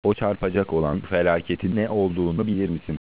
O çarpacak olan felaketin ne olduğunu bilir misin?